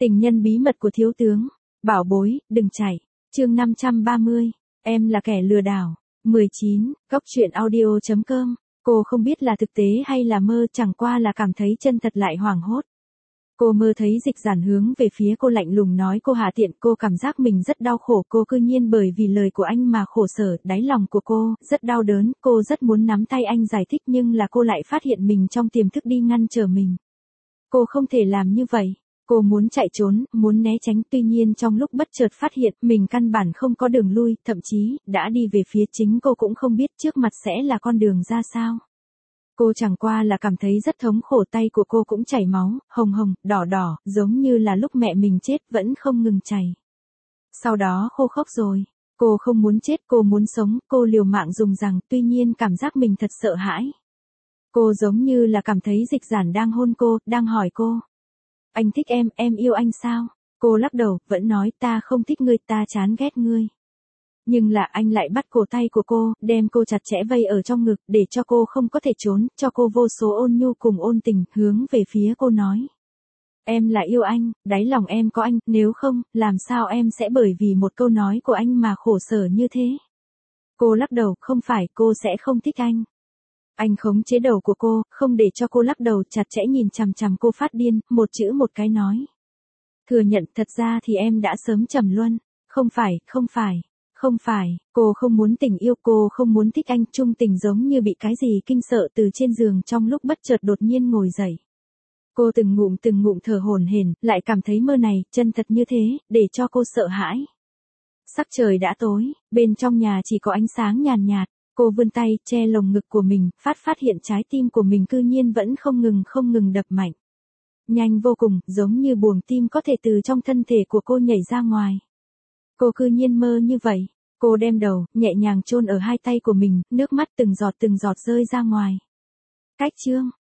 Tình nhân bí mật của thiếu tướng. Bảo bối, đừng chạy. Chương 530. Em là kẻ lừa đảo. 19. Góc truyện audio.com. Cô không biết là thực tế hay là mơ, chẳng qua là cảm thấy chân thật lại hoảng hốt. Cô mơ thấy Dịch Giản hướng về phía cô lạnh lùng nói cô hạ tiện, cô cảm giác mình rất đau khổ, cô cư nhiên bởi vì lời của anh mà khổ sở, đáy lòng của cô rất đau đớn, cô rất muốn nắm tay anh giải thích nhưng là cô lại phát hiện mình trong tiềm thức đi ngăn trở mình. Cô không thể làm như vậy. Cô muốn chạy trốn, muốn né tránh, tuy nhiên trong lúc bất chợt phát hiện mình căn bản không có đường lui, thậm chí đã đi về phía chính cô cũng không biết trước mặt sẽ là con đường ra sao. Cô chẳng qua là cảm thấy rất thống khổ, tay của cô cũng chảy máu, hồng hồng, đỏ đỏ, giống như là lúc mẹ mình chết vẫn không ngừng chảy. Sau đó khô khốc rồi. Cô không muốn chết, cô muốn sống, cô liều mạng dùng rằng, tuy nhiên cảm giác mình thật sợ hãi. Cô giống như là cảm thấy Dịch Giản đang hôn cô, đang hỏi cô. Anh thích em yêu anh sao? Cô lắc đầu, vẫn nói ta không thích ngươi, ta chán ghét ngươi. Nhưng là anh lại bắt cổ tay của cô, đem cô chặt chẽ vây ở trong ngực, để cho cô không có thể trốn, cho cô vô số ôn nhu cùng ôn tình, hướng về phía cô nói. Em là yêu anh, đáy lòng em có anh, nếu không, làm sao em sẽ bởi vì một câu nói của anh mà khổ sở như thế? Cô lắc đầu, không phải, cô sẽ không thích anh. Anh khống chế đầu của cô, không để cho cô lắc đầu, chặt chẽ nhìn chằm chằm cô phát điên, một chữ một cái nói. Thừa nhận, thật ra thì em đã sớm trầm luân. Không phải, cô không muốn tình yêu, cô không muốn thích anh, trung tình giống như bị cái gì kinh sợ từ trên giường trong lúc bất chợt đột nhiên ngồi dậy. Cô từng ngụm thở hổn hển, lại cảm thấy mơ này, chân thật như thế, để cho cô sợ hãi. Sắc trời đã tối, bên trong nhà chỉ có ánh sáng nhàn nhạt. Cô vươn tay, che lồng ngực của mình, phát hiện trái tim của mình cư nhiên vẫn không ngừng đập mạnh. Nhanh vô cùng, giống như buồng tim có thể từ trong thân thể của cô nhảy ra ngoài. Cô cư nhiên mơ như vậy. Cô đem đầu, nhẹ nhàng chôn ở hai tay của mình, nước mắt từng giọt rơi ra ngoài. Cách chương.